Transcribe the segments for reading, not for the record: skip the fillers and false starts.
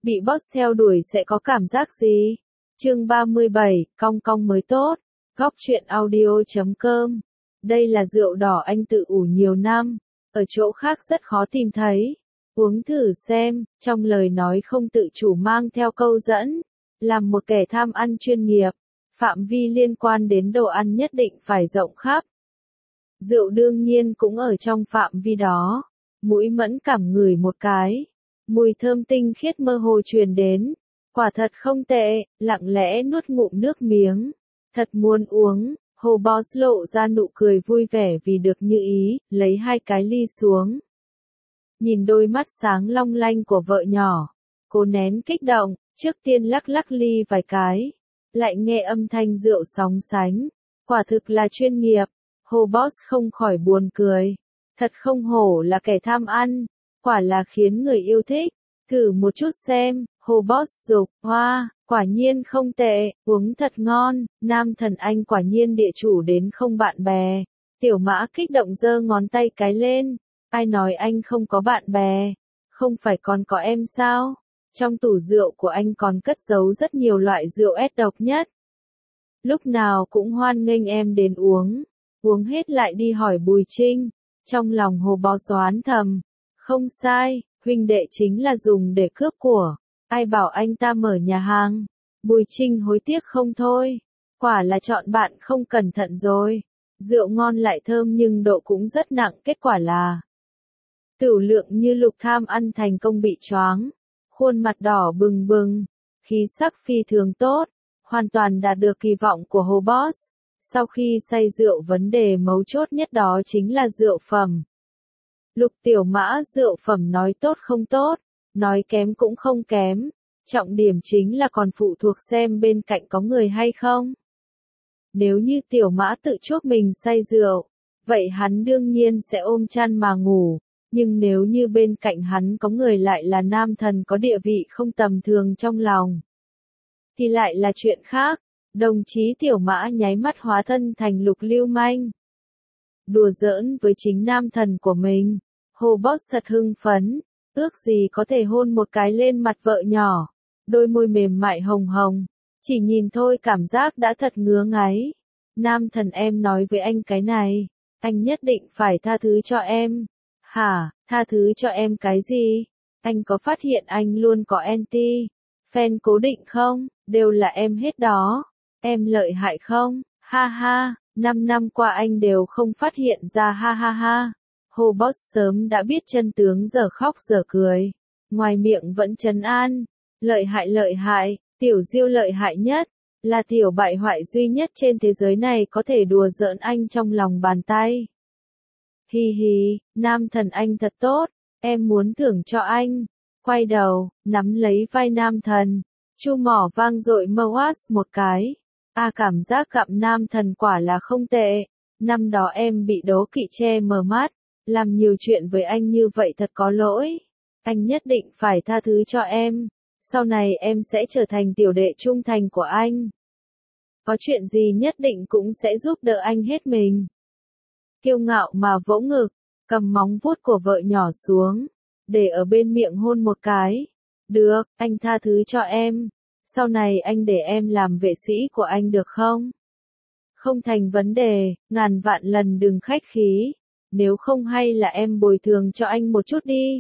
Bị boss theo đuổi sẽ có cảm giác gì? Chương 37, cong cong mới tốt. Góc truyện audio.com. Đây là rượu đỏ anh tự ủ nhiều năm, ở chỗ khác rất khó tìm thấy. Uống thử xem, trong lời nói không tự chủ mang theo câu dẫn. Làm một kẻ tham ăn chuyên nghiệp, phạm vi liên quan đến đồ ăn nhất định phải rộng khắp. Rượu đương nhiên cũng ở trong phạm vi đó. Mũi mẫn cảm ngửi một cái. Mùi thơm tinh khiết mơ hồ truyền đến. Quả thật không tệ, lặng lẽ nuốt ngụm nước miếng. Thật muốn uống, Hồ Boss lộ ra nụ cười vui vẻ vì được như ý, lấy 2 cái ly xuống. Nhìn đôi mắt sáng long lanh của vợ nhỏ, cô nén kích động, trước tiên lắc lắc ly vài cái. Lại nghe âm thanh rượu sóng sánh. Quả thực là chuyên nghiệp, Hồ Boss không khỏi buồn cười. Thật không hổ là kẻ tham ăn, quả là khiến người yêu thích. Thử một chút xem, Hồ Boss dục, hoa, quả nhiên không tệ, uống thật ngon, nam thần anh quả nhiên địa chủ đến không bạn bè. Tiểu Mã kích động giơ ngón tay cái lên, ai nói anh không có bạn bè, không phải còn có em sao? Trong tủ rượu của anh còn cất giấu rất nhiều loại rượu ép độc nhất. Lúc nào cũng hoan nghênh em đến uống hết lại đi hỏi Bùi Trinh. Trong lòng Hồ Boss oán thầm, không sai, huynh đệ chính là dùng để cướp của, ai bảo anh ta mở nhà hàng. Bùi Trinh hối tiếc không thôi, quả là chọn bạn không cẩn thận rồi. Rượu ngon lại thơm nhưng độ cũng rất nặng, kết quả là Tửu Lượng như lục tham ăn thành công bị choáng, khuôn mặt đỏ bừng bừng, khí sắc phi thường tốt, hoàn toàn đạt được kỳ vọng của Hồ Boss. Sau khi say rượu vấn đề mấu chốt nhất đó chính là rượu phẩm. Lục Tiểu Mã rượu phẩm nói tốt không tốt, nói kém cũng không kém, trọng điểm chính là còn phụ thuộc xem bên cạnh có người hay không. Nếu như Tiểu Mã tự chuốc mình say rượu, vậy hắn đương nhiên sẽ ôm chăn mà ngủ, nhưng nếu như bên cạnh hắn có người lại là nam thần có địa vị không tầm thường trong lòng, thì lại là chuyện khác. Đồng chí Tiểu Mã nháy mắt hóa thân thành Lục lưu manh. Đùa giỡn với chính nam thần của mình, Hồ Boss thật hưng phấn, ước gì có thể hôn một cái lên mặt vợ nhỏ, đôi môi mềm mại hồng hồng, chỉ nhìn thôi cảm giác đã thật ngứa ngáy. Nam thần em nói với anh cái này, anh nhất định phải tha thứ cho em. Hả, tha thứ cho em cái gì? Anh có phát hiện anh luôn có anti fan cố định không? Đều là em hết đó. Em lợi hại không? Ha ha, 5 năm qua anh đều không phát hiện ra, ha ha ha. Hồ Boss sớm đã biết chân tướng, giờ khóc giờ cười. Ngoài miệng vẫn trấn an. Lợi hại, Tiểu Diêu lợi hại nhất. Là tiểu bại hoại duy nhất trên thế giới này có thể đùa giỡn anh trong lòng bàn tay. Hi hi, nam thần anh thật tốt. Em muốn thưởng cho anh. Quay đầu, nắm lấy vai nam thần. Chu mỏ vang dội Moas một cái. Cảm giác gặp nam thần quả là không tệ. Năm đó em bị đố kỵ che mờ mắt, làm nhiều chuyện với anh như vậy thật có lỗi. Anh nhất định phải tha thứ cho em. Sau này em sẽ trở thành tiểu đệ trung thành của anh. Có chuyện gì nhất định cũng sẽ giúp đỡ anh hết mình. Kiêu ngạo mà vỗ ngực, cầm móng vuốt của vợ nhỏ xuống, để ở bên miệng hôn một cái. Được, anh tha thứ cho em. Sau này anh để em làm vệ sĩ của anh được không? Không thành vấn đề, ngàn vạn lần đừng khách khí. Nếu không hay là em bồi thường cho anh một chút đi.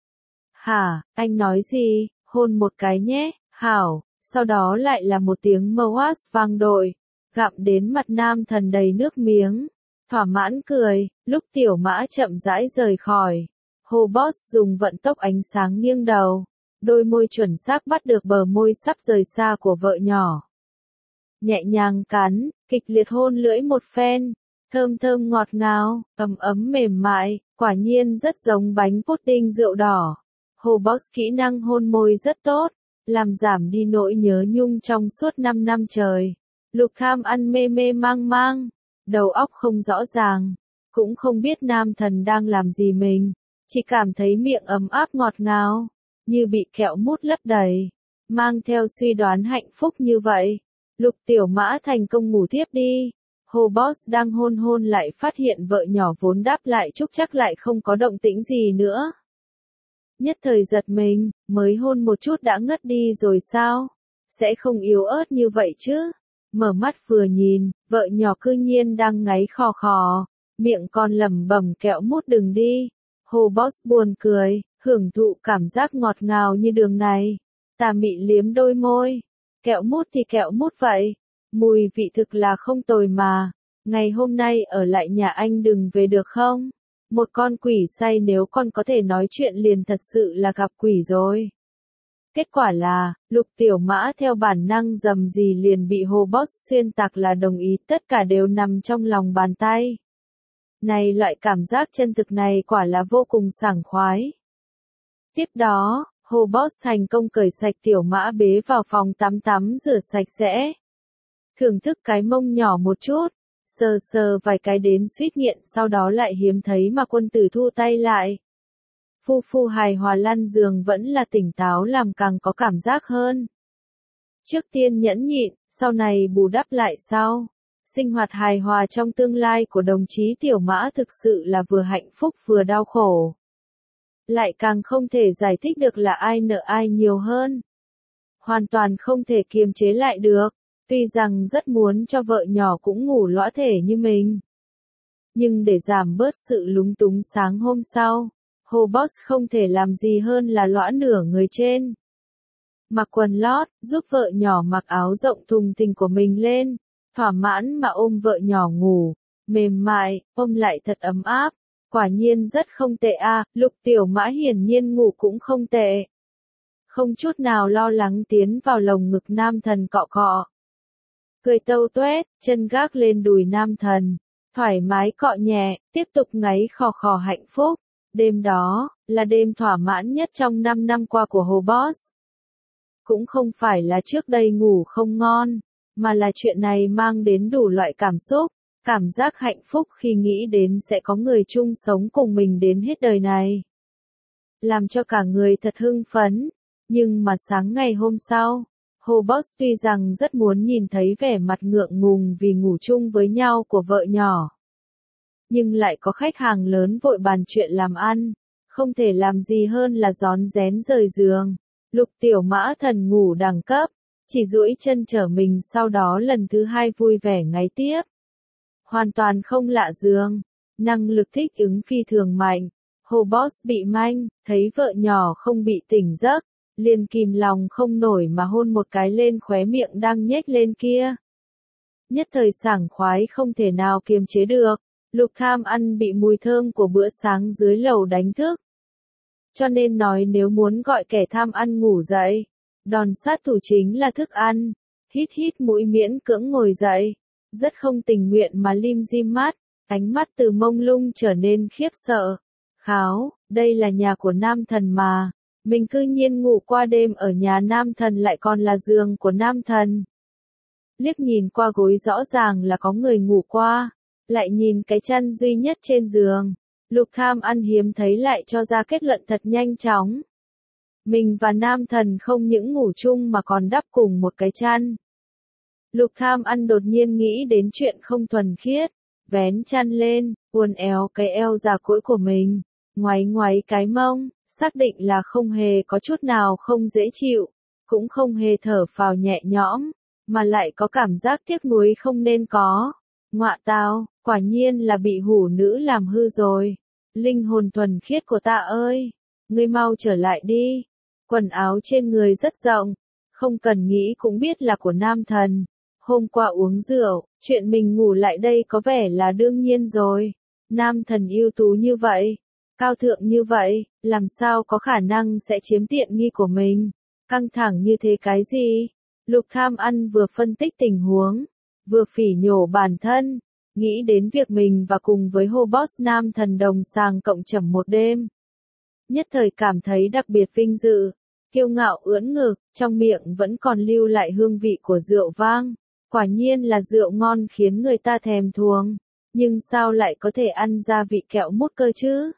Hả, anh nói gì? Hôn một cái nhé, hảo. Sau đó lại là một tiếng Moas vang dội, gặm đến mặt nam thần đầy nước miếng. Thỏa mãn cười, lúc Tiểu Mã chậm rãi rời khỏi. Hồ Boss dùng vận tốc ánh sáng nghiêng đầu. Đôi môi chuẩn xác bắt được bờ môi sắp rời xa của vợ nhỏ. Nhẹ nhàng cắn, kịch liệt hôn lưỡi một phen, thơm thơm ngọt ngào, ấm ấm mềm mại, quả nhiên rất giống bánh pudding rượu đỏ. Hồ Boss kỹ năng hôn môi rất tốt, làm giảm đi nỗi nhớ nhung trong suốt 5 năm trời. Lục tham ăn mê mê mang mang, đầu óc không rõ ràng, cũng không biết nam thần đang làm gì mình, chỉ cảm thấy miệng ấm áp ngọt ngào, như bị kẹo mút lấp đầy, mang theo suy đoán hạnh phúc như vậy. Lục Tiểu Mã thành công ngủ tiếp đi. Hồ Boss đang hôn lại phát hiện vợ nhỏ vốn đáp lại chúc chắc lại không có động tĩnh gì nữa. Nhất thời giật mình, mới hôn một chút đã ngất đi rồi sao? Sẽ không yếu ớt như vậy chứ? Mở mắt vừa nhìn, vợ nhỏ cư nhiên đang ngáy khò khò, miệng còn lẩm bẩm kẹo mút đừng đi. Hồ Boss buồn cười, hưởng thụ cảm giác ngọt ngào như đường này. Tà mị liếm đôi môi. Kẹo mút thì kẹo mút vậy. Mùi vị thực là không tồi mà. Ngày hôm nay ở lại nhà anh đừng về được không? Một con quỷ say nếu con có thể nói chuyện liền thật sự là gặp quỷ rồi. Kết quả là, Lục Tiểu Mã theo bản năng dầm gì liền bị Hồ Boss xuyên tạc là đồng ý, tất cả đều nằm trong lòng bàn tay. Này, loại cảm giác chân thực này quả là vô cùng sảng khoái. Tiếp đó, Hồ Boss thành công cởi sạch Tiểu Mã bế vào phòng tắm rửa sạch sẽ. Thưởng thức cái mông nhỏ một chút, sờ sờ vài cái đến suýt nghiện, sau đó lại hiếm thấy mà quân tử thu tay lại. Phu phu hài hòa lăn giường vẫn là tỉnh táo làm càng có cảm giác hơn. Trước tiên nhẫn nhịn, sau này bù đắp lại sau. Sinh hoạt hài hòa trong tương lai của đồng chí Tiểu Mã thực sự là vừa hạnh phúc vừa đau khổ. Lại càng không thể giải thích được là ai nợ ai nhiều hơn. Hoàn toàn không thể kiềm chế lại được, tuy rằng rất muốn cho vợ nhỏ cũng ngủ lõa thể như mình. Nhưng để giảm bớt sự lúng túng sáng hôm sau, Hồ Boss không thể làm gì hơn là lõa nửa người trên. Mặc quần lót, giúp vợ nhỏ mặc áo rộng thùng thình của mình lên, thỏa mãn mà ôm vợ nhỏ ngủ, mềm mại, ôm lại thật ấm áp. Quả nhiên rất không tệ a, Lục Tiểu Mã hiển nhiên ngủ cũng không tệ. Không chút nào lo lắng tiến vào lồng ngực nam thần cọ cọ. Cười tâu tuét, chân gác lên đùi nam thần, thoải mái cọ nhẹ, tiếp tục ngáy khò khò hạnh phúc. Đêm đó, là đêm thỏa mãn nhất trong 5 năm qua của Hồ Boss. Cũng không phải là trước đây ngủ không ngon, mà là chuyện này mang đến đủ loại cảm xúc, cảm giác hạnh phúc khi nghĩ đến sẽ có người chung sống cùng mình đến hết đời này. Làm cho cả người thật hưng phấn, nhưng mà sáng ngày hôm sau, Hồ Boss tuy rằng rất muốn nhìn thấy vẻ mặt ngượng ngùng vì ngủ chung với nhau của vợ nhỏ. Nhưng lại có khách hàng lớn vội bàn chuyện làm ăn, không thể làm gì hơn là rón rén rời giường. Lục Tiểu Mã thần ngủ đẳng cấp, chỉ duỗi chân trở mình sau đó lần thứ hai vui vẻ ngáy tiếp. Hoàn toàn không lạ giường, năng lực thích ứng phi thường mạnh. Hồ Boss bị manh, thấy vợ nhỏ không bị tỉnh giấc, liền kìm lòng không nổi mà hôn một cái lên khóe miệng đang nhếch lên kia. Nhất thời sảng khoái không thể nào kiềm chế được. Lục Tham Ăn bị mùi thơm của bữa sáng dưới lầu đánh thức. Cho nên nói nếu muốn gọi kẻ tham ăn ngủ dậy, đòn sát thủ chính là thức ăn. Hít hít mũi miễn cưỡng ngồi dậy, rất không tình nguyện mà lim dim mắt, ánh mắt từ mông lung trở nên khiếp sợ. Kháo, đây là nhà của nam thần mà, mình cư nhiên ngủ qua đêm ở nhà nam thần lại còn là giường của nam thần. Liếc nhìn qua gối rõ ràng là có người ngủ qua. Lại nhìn cái chăn duy nhất trên giường, Lục Tham Ăn hiếm thấy lại cho ra kết luận thật nhanh chóng. Mình và nam thần không những ngủ chung mà còn đắp cùng một cái chăn. Lục Tham Ăn đột nhiên nghĩ đến chuyện không thuần khiết, vén chăn lên, uốn éo cái eo già cỗi của mình, ngoáy ngoáy cái mông, xác định là không hề có chút nào không dễ chịu, cũng không hề thở phào nhẹ nhõm, mà lại có cảm giác tiếc nuối không nên có. Ngọa tao, quả nhiên là bị hủ nữ làm hư rồi. Linh hồn thuần khiết của ta ơi, ngươi mau trở lại đi. Quần áo trên người rất rộng, không cần nghĩ cũng biết là của nam thần. Hôm qua uống rượu, chuyện mình ngủ lại đây có vẻ là đương nhiên rồi. Nam thần ưu tú như vậy, cao thượng như vậy, làm sao có khả năng sẽ chiếm tiện nghi của mình. Căng thẳng như thế cái gì? Lục Tham Ăn vừa phân tích tình huống, vừa phỉ nhổ bản thân, nghĩ đến việc mình và cùng với Hồ Boss nam thần đồng sàng cộng trầm một đêm. Nhất thời cảm thấy đặc biệt vinh dự, kiêu ngạo ưỡn ngực, trong miệng vẫn còn lưu lại hương vị của rượu vang. Quả nhiên là rượu ngon khiến người ta thèm thuồng, nhưng sao lại có thể ăn ra vị kẹo mút cơ chứ?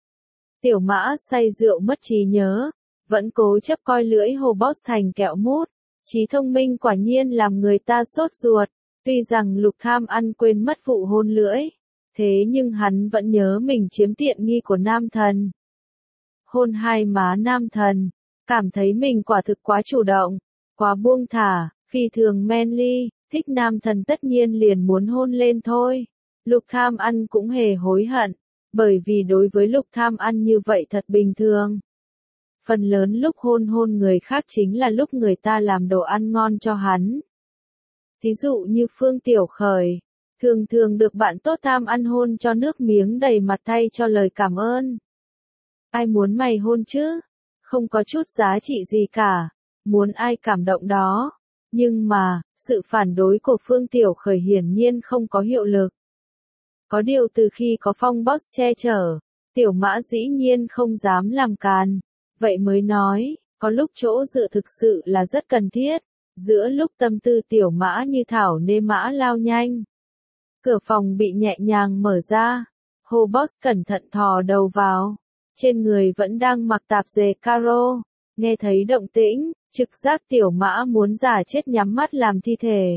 Tiểu Mã say rượu mất trí nhớ, vẫn cố chấp coi lưỡi Hồ Boss thành kẹo mút. Trí thông minh quả nhiên làm người ta sốt ruột. Tuy rằng Lục Tham Ăn quên mất vụ hôn lưỡi, thế nhưng hắn vẫn nhớ mình chiếm tiện nghi của nam thần. hôn hai má nam thần, cảm thấy mình quả thực quá chủ động, quá buông thả, phi thường manly, thích nam thần tất nhiên liền muốn hôn lên thôi. Lục Tham Ăn cũng hề hối hận, bởi vì đối với Lục Tham Ăn như vậy thật bình thường. Phần lớn lúc hôn người khác chính là lúc người ta làm đồ ăn ngon cho hắn. Thí dụ như Phương Tiểu Khởi, thường thường được bạn tốt tham ăn hôn cho nước miếng đầy mặt thay cho lời cảm ơn. Ai muốn mày hôn chứ? Không có chút giá trị gì cả, muốn ai cảm động đó. Nhưng mà, sự phản đối của Phương Tiểu Khởi hiển nhiên không có hiệu lực. Có điều từ khi có Phong Boss che chở, Tiểu Mã dĩ nhiên không dám làm càn. Vậy mới nói, có lúc chỗ dựa thực sự là rất cần thiết. Giữa lúc tâm tư Tiểu Mã như thảo nê mã lao nhanh. Cửa phòng bị nhẹ nhàng mở ra. Hồ Boss cẩn thận thò đầu vào. Trên người vẫn đang mặc tạp dề caro. Nghe thấy động tĩnh, trực giác Tiểu Mã muốn giả chết nhắm mắt làm thi thể.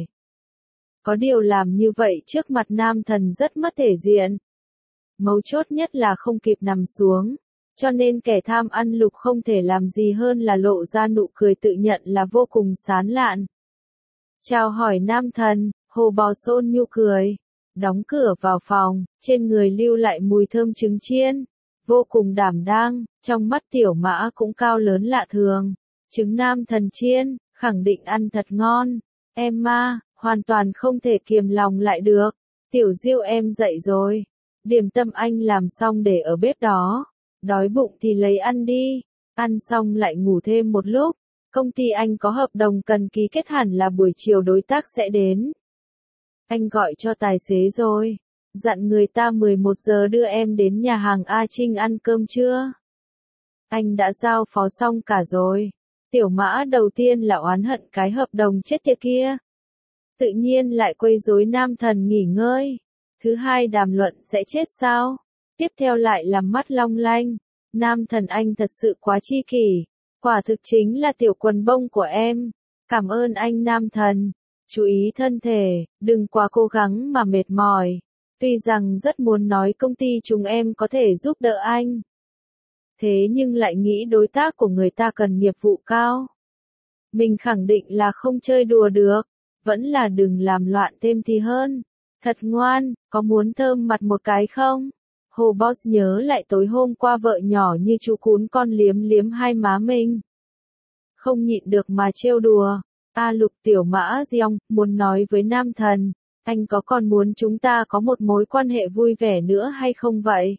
Có điều làm như vậy trước mặt nam thần rất mất thể diện. Mấu chốt nhất là không kịp nằm xuống. Cho nên kẻ tham ăn Lục không thể làm gì hơn là lộ ra nụ cười tự nhận là vô cùng sán lạn. Chào hỏi nam thần, Hồ Boss ôn nhu cười. Đóng cửa vào phòng, trên người lưu lại mùi thơm trứng chiên. Vô cùng đảm đang, trong mắt Tiểu Mã cũng cao lớn lạ thường. Trứng nam thần chiên, khẳng định ăn thật ngon. Emma, hoàn toàn không thể kiềm lòng lại được. Tiểu Diêu em dậy rồi. Điểm tâm anh làm xong để ở bếp đó. Đói bụng thì lấy ăn đi. Ăn xong lại ngủ thêm một lúc. Công ty anh có hợp đồng cần ký kết hẳn là buổi chiều đối tác sẽ đến. Anh gọi cho tài xế rồi. Dặn người ta 11 giờ đưa em đến nhà hàng A Trinh ăn cơm trưa. Anh đã giao phó xong cả rồi. Tiểu Mã đầu tiên là oán hận cái hợp đồng chết tiệt kia. Tự nhiên lại quấy rối nam thần nghỉ ngơi. Thứ hai đàm luận sẽ chết sao? Tiếp theo lại làm mắt long lanh. Nam thần anh thật sự quá chi kỷ. Quả thực chính là tiểu quần bông của em. Cảm ơn anh nam thần. Chú ý thân thể, đừng quá cố gắng mà mệt mỏi. Tuy rằng rất muốn nói công ty chúng em có thể giúp đỡ anh. Thế nhưng lại nghĩ đối tác của người ta cần nghiệp vụ cao. Mình khẳng định là không chơi đùa được. Vẫn là đừng làm loạn thêm thì hơn. Thật ngoan, có muốn thơm mặt một cái không? Hồ Boss nhớ lại tối hôm qua vợ nhỏ như chú cún con liếm liếm hai má mình. Không nhịn được mà trêu đùa. Lục Tiểu Mã Giong, muốn nói với nam thần, anh có còn muốn chúng ta có một mối quan hệ vui vẻ nữa hay không vậy?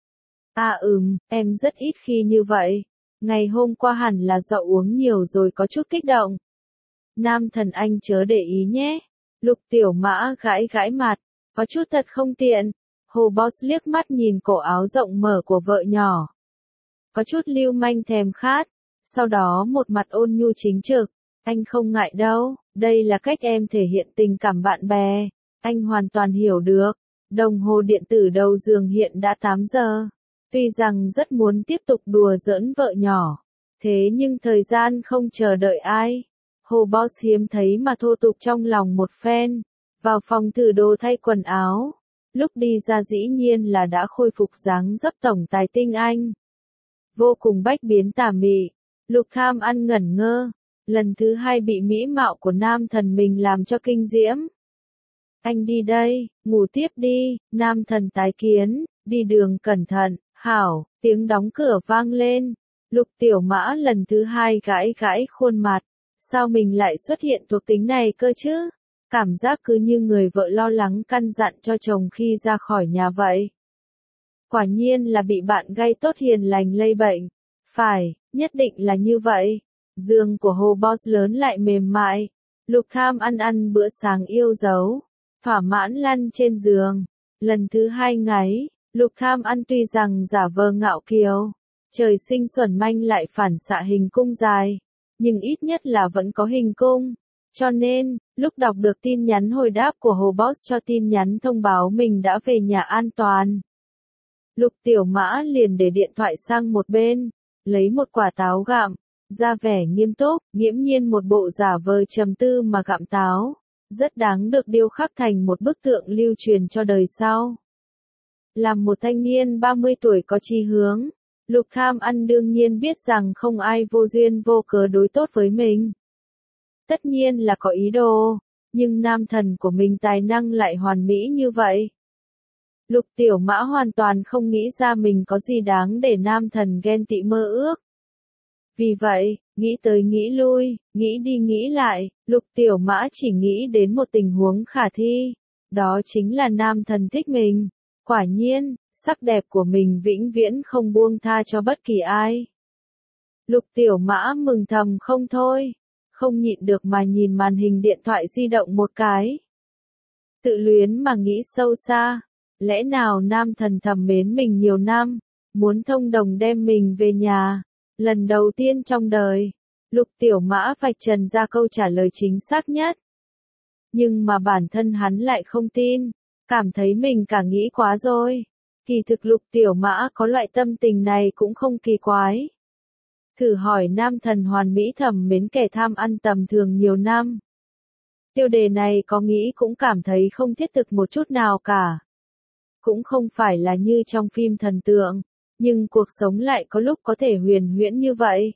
Em rất ít khi như vậy. Ngày hôm qua hẳn là do uống nhiều rồi có chút kích động. Nam thần anh chớ để ý nhé. Lục Tiểu Mã gãi gãi mặt, có chút thật không tiện. Hồ Boss liếc mắt nhìn cổ áo rộng mở của vợ nhỏ. Có chút lưu manh thèm khát. Sau đó một mặt ôn nhu chính trực. Anh không ngại đâu, đây là cách em thể hiện tình cảm bạn bè. Anh hoàn toàn hiểu được. Đồng hồ điện tử đầu giường hiện đã 8 giờ. Tuy rằng rất muốn tiếp tục đùa giỡn vợ nhỏ. Thế nhưng thời gian không chờ đợi ai. Hồ Boss hiếm thấy mà thô tục trong lòng một phen. Vào phòng thử đồ thay quần áo. Lúc đi ra dĩ nhiên là đã khôi phục dáng dấp tổng tài tinh anh. Vô cùng bách biến tà mị. Lục Tham ăn ngẩn ngơ. Lần thứ hai bị mỹ mạo của nam thần mình làm cho kinh diễm. Anh đi đây, ngủ tiếp đi, nam thần tái kiến, đi đường cẩn thận, hảo, tiếng đóng cửa vang lên. Lục Tiểu Mã lần thứ hai gãi gãi khuôn mặt. Sao mình lại xuất hiện thuộc tính này cơ chứ? Cảm giác cứ như người vợ lo lắng căn dặn cho chồng khi ra khỏi nhà vậy. Quả nhiên là bị bạn gay tốt hiền lành lây bệnh. Phải, nhất định là như vậy. Giường của Hồ Boss lớn lại mềm mại. Lục Tham ăn bữa sáng yêu dấu. Thỏa mãn lăn trên giường. Lần thứ hai ngáy, Lục Tham ăn tuy rằng giả vờ ngạo kiều. Trời sinh xuẩn manh lại phản xạ hình cung dài. Nhưng ít nhất là vẫn có hình cung. Cho nên, lúc đọc được tin nhắn hồi đáp của Hồ Boss cho tin nhắn thông báo mình đã về nhà an toàn. Lục Tiểu Mã liền để điện thoại sang một bên. Lấy một quả táo gặm. Ra vẻ nghiêm túc, nghiễm nhiên một bộ giả vờ trầm tư mà gặm táo. Rất đáng được điêu khắc thành một bức tượng lưu truyền cho đời sau. Làm một thanh niên 30 tuổi có chí hướng, Lục Tham Ăn đương nhiên biết rằng không ai vô duyên vô cớ đối tốt với mình. Tất nhiên là có ý đồ, nhưng nam thần của mình tài năng lại hoàn mỹ như vậy. Lục Tiểu Mã hoàn toàn không nghĩ ra mình có gì đáng để nam thần ghen tị mơ ước. Vì vậy, nghĩ tới nghĩ lui, nghĩ đi nghĩ lại, Lục Tiểu Mã chỉ nghĩ đến một tình huống khả thi. Đó chính là nam thần thích mình. Quả nhiên, sắc đẹp của mình vĩnh viễn không buông tha cho bất kỳ ai. Lục Tiểu Mã mừng thầm không thôi, không nhịn được mà nhìn màn hình điện thoại di động một cái. Tự luyến mà nghĩ sâu xa, lẽ nào nam thần thầm mến mình nhiều năm, muốn thông đồng đem mình về nhà. Lần đầu tiên trong đời, Lục Tiểu Mã vạch trần ra câu trả lời chính xác nhất. Nhưng mà bản thân hắn lại không tin, cảm thấy mình cả nghĩ quá rồi. Kỳ thực Lục Tiểu Mã có loại tâm tình này cũng không kỳ quái. Thử hỏi nam thần hoàn mỹ thầm mến kẻ tham ăn tầm thường nhiều năm. Tiêu đề này có nghĩ cũng cảm thấy không thiết thực một chút nào cả. Cũng không phải là như trong phim thần tượng, nhưng cuộc sống lại có lúc có thể huyền huyễn như vậy.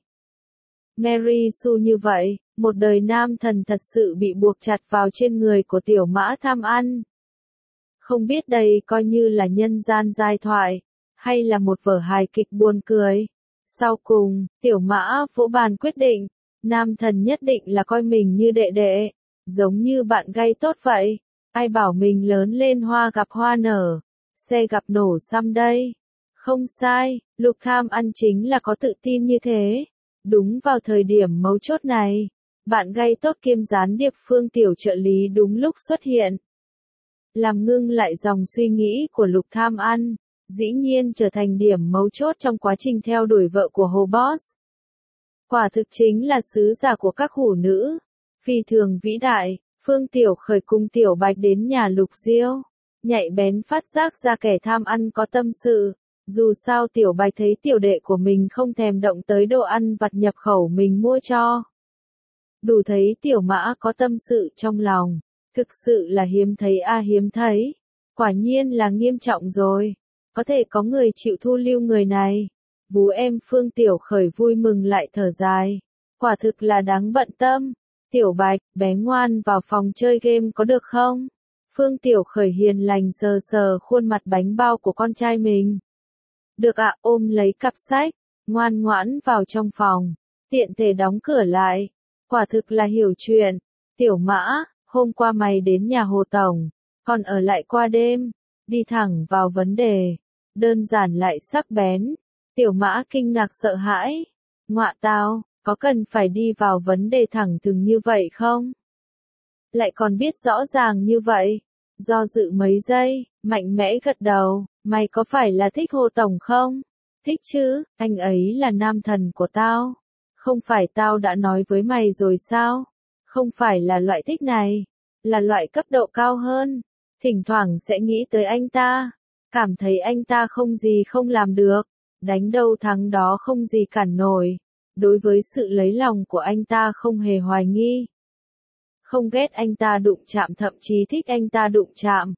Mary Sue như vậy, một đời nam thần thật sự bị buộc chặt vào trên người của Tiểu Mã tham ăn. Không biết đây coi như là nhân gian giai thoại, hay là một vở hài kịch buồn cười. Sau cùng, Tiểu Mã vỗ bàn quyết định, nam thần nhất định là coi mình như đệ đệ, giống như bạn gay tốt vậy. Ai bảo mình lớn lên hoa gặp hoa nở, xe gặp nổ xăm đây. Không sai, Lục Tham Ăn chính là có tự tin như thế. Đúng vào thời điểm mấu chốt này, bạn gay tốt kiêm gián điệp Phương tiểu trợ lý đúng lúc xuất hiện. Làm ngưng lại dòng suy nghĩ của Lục Tham Ăn, dĩ nhiên trở thành điểm mấu chốt trong quá trình theo đuổi vợ của Hồ Boss. Quả thực chính là sứ giả của các hủ nữ, phi thường vĩ đại. Phương Tiểu Khởi cùng Tiểu Bạch đến nhà Lục Diêu, nhạy bén phát giác ra kẻ tham ăn có tâm sự. Dù sao Tiểu Bạch thấy tiểu đệ của mình không thèm động tới đồ ăn vặt nhập khẩu mình mua cho. Đủ thấy Tiểu Mã có tâm sự trong lòng, thực sự là hiếm thấy hiếm thấy. Quả nhiên là nghiêm trọng rồi, có thể có người chịu thu lưu người này. Vú em Phương Tiểu Khởi vui mừng lại thở dài, quả thực là đáng bận tâm. Tiểu Bạch, bé ngoan vào phòng chơi game có được không? Phương Tiểu Khởi hiền lành sờ sờ khuôn mặt bánh bao của con trai mình. Được ạ, ôm lấy cặp sách, ngoan ngoãn vào trong phòng, tiện thể đóng cửa lại. Quả thực là hiểu chuyện. Tiểu Mã, hôm qua mày đến nhà Hồ Tổng, còn ở lại qua đêm, đi thẳng vào vấn đề, đơn giản lại sắc bén. Tiểu Mã kinh ngạc sợ hãi. Ngọa tao, có cần phải đi vào vấn đề thẳng thừng như vậy không? Lại còn biết rõ ràng như vậy. Do dự mấy giây, mạnh mẽ gật đầu, mày có phải là thích Hồ Tổng không? Thích chứ, anh ấy là nam thần của tao. Không phải tao đã nói với mày rồi sao? Không phải là loại thích này, là loại cấp độ cao hơn. Thỉnh thoảng sẽ nghĩ tới anh ta, cảm thấy anh ta không gì không làm được, đánh đâu thắng đó không gì cản nổi. Đối với sự lấy lòng của anh ta không hề hoài nghi. Không ghét anh ta đụng chạm, thậm chí thích anh ta đụng chạm.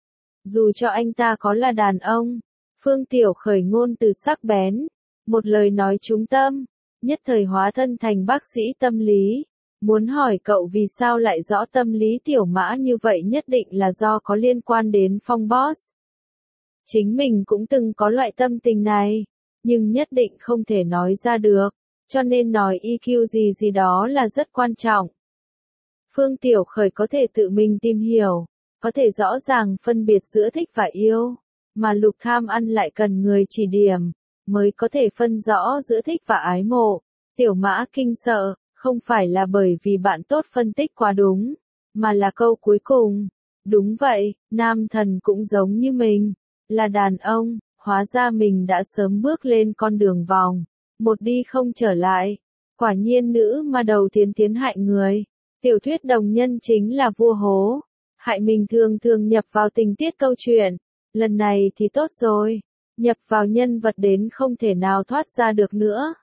Dù cho anh ta có là đàn ông. Phương Tiểu Khởi ngôn từ sắc bén, một lời nói trúng tâm, nhất thời hóa thân thành bác sĩ tâm lý. Muốn hỏi cậu vì sao lại rõ tâm lý Tiểu Mã như vậy, nhất định là do có liên quan đến Phong Boss. Chính mình cũng từng có loại tâm tình này, nhưng nhất định không thể nói ra được, cho nên nói EQ gì gì đó là rất quan trọng. Phương Tiểu Khởi có thể tự mình tìm hiểu, có thể rõ ràng phân biệt giữa thích và yêu, mà Lục Tham Ăn lại cần người chỉ điểm, mới có thể phân rõ giữa thích và ái mộ. Tiểu Mã kinh sợ, không phải là bởi vì bạn tốt phân tích quá đúng, mà là câu cuối cùng. Đúng vậy, nam thần cũng giống như mình, là đàn ông, hóa ra mình đã sớm bước lên con đường vòng, một đi không trở lại. Quả nhiên nữ mà đầu tiến hại người. Tiểu thuyết đồng nhân chính là vua hố, hại mình thường thường nhập vào tình tiết câu chuyện. Lần này thì tốt rồi, nhập vào nhân vật đến không thể nào thoát ra được nữa.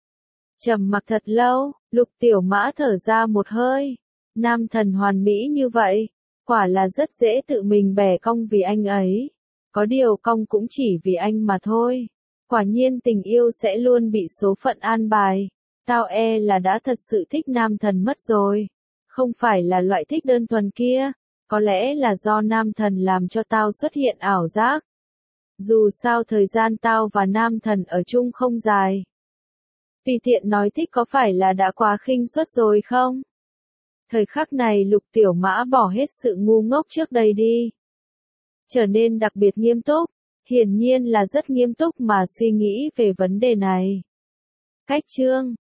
Trầm mặc thật lâu, Lục Tiểu Mã thở ra một hơi. Nam thần hoàn mỹ như vậy, quả là rất dễ tự mình bẻ cong vì anh ấy. Có điều cong cũng chỉ vì anh mà thôi. Quả nhiên tình yêu sẽ luôn bị số phận an bài. Tao là đã thật sự thích nam thần mất rồi. Không phải là loại thích đơn thuần kia. Có lẽ là do nam thần làm cho tao xuất hiện ảo giác. Dù sao thời gian tao và nam thần ở chung không dài. Tùy tiện nói thích có phải là đã quá khinh suất rồi không? Thời khắc này Lục Tiểu Mã bỏ hết sự ngu ngốc trước đây đi. Trở nên đặc biệt nghiêm túc. Hiển nhiên là rất nghiêm túc mà suy nghĩ về vấn đề này. Cách chương